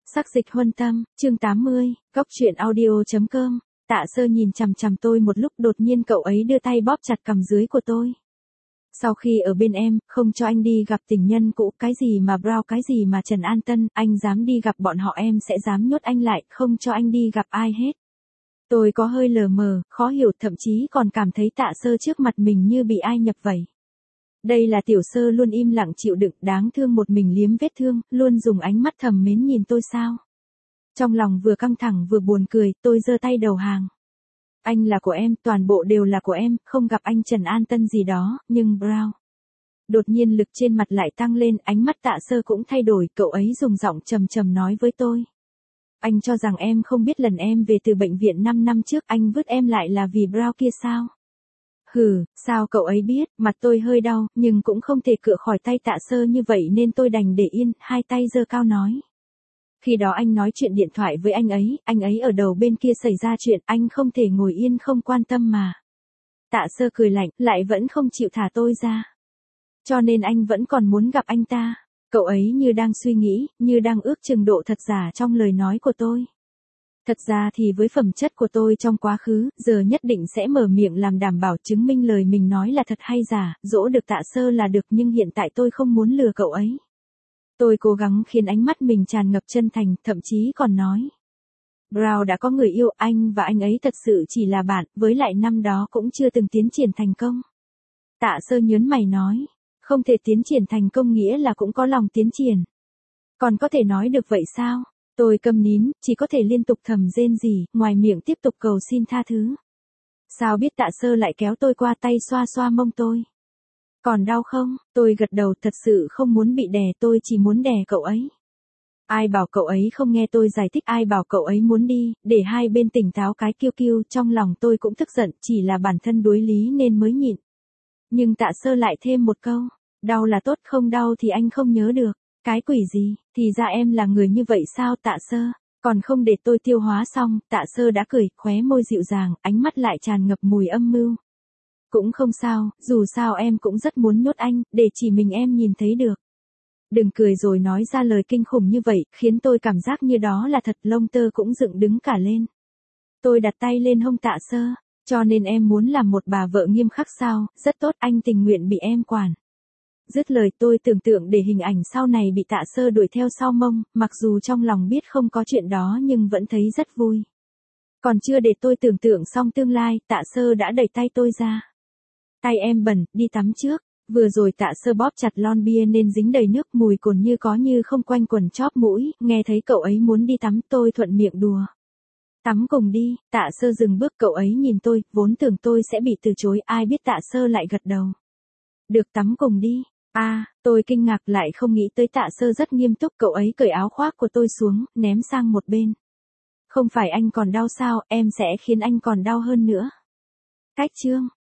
Sắc dịch huân tâm, chương 80, góc truyện audio.com. Tạ Sơ nhìn chằm chằm tôi một lúc, đột nhiên cậu ấy đưa tay bóp chặt cằm dưới của tôi. Sau khi ở bên em, không cho anh đi gặp tình nhân cũ, cái gì mà Brown, cái gì mà Trần An Tân, anh dám đi gặp bọn họ em sẽ dám nhốt anh lại, không cho anh đi gặp ai hết. Tôi có hơi lờ mờ, khó hiểu, thậm chí còn cảm thấy Tạ Sơ trước mặt mình như bị ai nhập vậy. Đây là Tiểu Sơ luôn im lặng chịu đựng, đáng thương một mình liếm vết thương, luôn dùng ánh mắt thầm mến nhìn tôi sao. Trong lòng vừa căng thẳng vừa buồn cười, tôi giơ tay đầu hàng. Anh là của em, toàn bộ đều là của em, không gặp anh Trần An Tân gì đó, nhưng Brown. Đột nhiên lực trên mặt lại tăng lên, ánh mắt Tạ Sơ cũng thay đổi, cậu ấy dùng giọng trầm trầm nói với tôi. Anh cho rằng em không biết lần em về từ bệnh viện 5 năm trước anh vứt em lại là vì Brown kia sao? Hừ, sao cậu ấy biết, mặt tôi hơi đau, nhưng cũng không thể cựa khỏi tay Tạ Sơ như vậy nên tôi đành để yên, hai tay giơ cao nói. Khi đó anh nói chuyện điện thoại với anh ấy ở đầu bên kia xảy ra chuyện, anh không thể ngồi yên không quan tâm mà. Tạ Sơ cười lạnh, lại vẫn không chịu thả tôi ra. Cho nên anh vẫn còn muốn gặp anh ta. Cậu ấy như đang suy nghĩ, như đang ước chừng độ thật giả trong lời nói của tôi. Thật ra thì với phẩm chất của tôi trong quá khứ, giờ nhất định sẽ mở miệng làm đảm bảo chứng minh lời mình nói là thật hay giả, dỗ được Tạ Sơ là được, nhưng hiện tại tôi không muốn lừa cậu ấy. Tôi cố gắng khiến ánh mắt mình tràn ngập chân thành, thậm chí còn nói. Brown đã có người yêu, anh và anh ấy thật sự chỉ là bạn, với lại năm đó cũng chưa từng tiến triển thành công. Tạ Sơ nhớn mày nói, không thể tiến triển thành công nghĩa là cũng có lòng tiến triển. Còn có thể nói được vậy sao? Tôi câm nín, chỉ có thể liên tục thầm rên rỉ, ngoài miệng tiếp tục cầu xin tha thứ. Sao biết Tạ Sơ lại kéo tôi qua tay xoa xoa mông tôi. Còn đau không? Tôi gật đầu, thật sự không muốn bị đè, tôi chỉ muốn đè cậu ấy. Ai bảo cậu ấy không nghe tôi giải thích, ai bảo cậu ấy muốn đi, để hai bên tỉnh táo cái kiêu kiêu, trong lòng tôi cũng tức giận, chỉ là bản thân đuối lý nên mới nhịn. Nhưng Tạ Sơ lại thêm một câu, đau là tốt, không đau thì anh không nhớ được. Cái quỷ gì, thì ra em là người như vậy sao Tạ Sơ, còn không để tôi tiêu hóa xong, Tạ Sơ đã cười, khóe môi dịu dàng, ánh mắt lại tràn ngập mùi âm mưu. Cũng không sao, dù sao em cũng rất muốn nhốt anh, để chỉ mình em nhìn thấy được. Đừng cười rồi nói ra lời kinh khủng như vậy, khiến tôi cảm giác như đó là thật, lông tơ cũng dựng đứng cả lên. Tôi đặt tay lên hông Tạ Sơ, cho nên em muốn làm một bà vợ nghiêm khắc sao, rất tốt, anh tình nguyện bị em quản. Dứt lời tôi tưởng tượng để hình ảnh sau này bị Tạ Sơ đuổi theo sau mông, mặc dù trong lòng biết không có chuyện đó nhưng vẫn thấy rất vui. Còn chưa để tôi tưởng tượng xong tương lai, Tạ Sơ đã đẩy tay tôi ra. Tay em bẩn, đi tắm trước. Vừa rồi Tạ Sơ bóp chặt lon bia nên dính đầy nước, mùi cồn như có như không quanh quẩn chóp mũi, nghe thấy cậu ấy muốn đi tắm, tôi thuận miệng đùa. Tắm cùng đi, Tạ Sơ dừng bước, cậu ấy nhìn tôi, vốn tưởng tôi sẽ bị từ chối, ai biết Tạ Sơ lại gật đầu. Được, tắm cùng đi. Tôi kinh ngạc, lại không nghĩ tới Tạ Sơ rất nghiêm túc, cậu ấy cởi áo khoác của tôi xuống, ném sang một bên. Không phải anh còn đau sao, em sẽ khiến anh còn đau hơn nữa. Cách chương.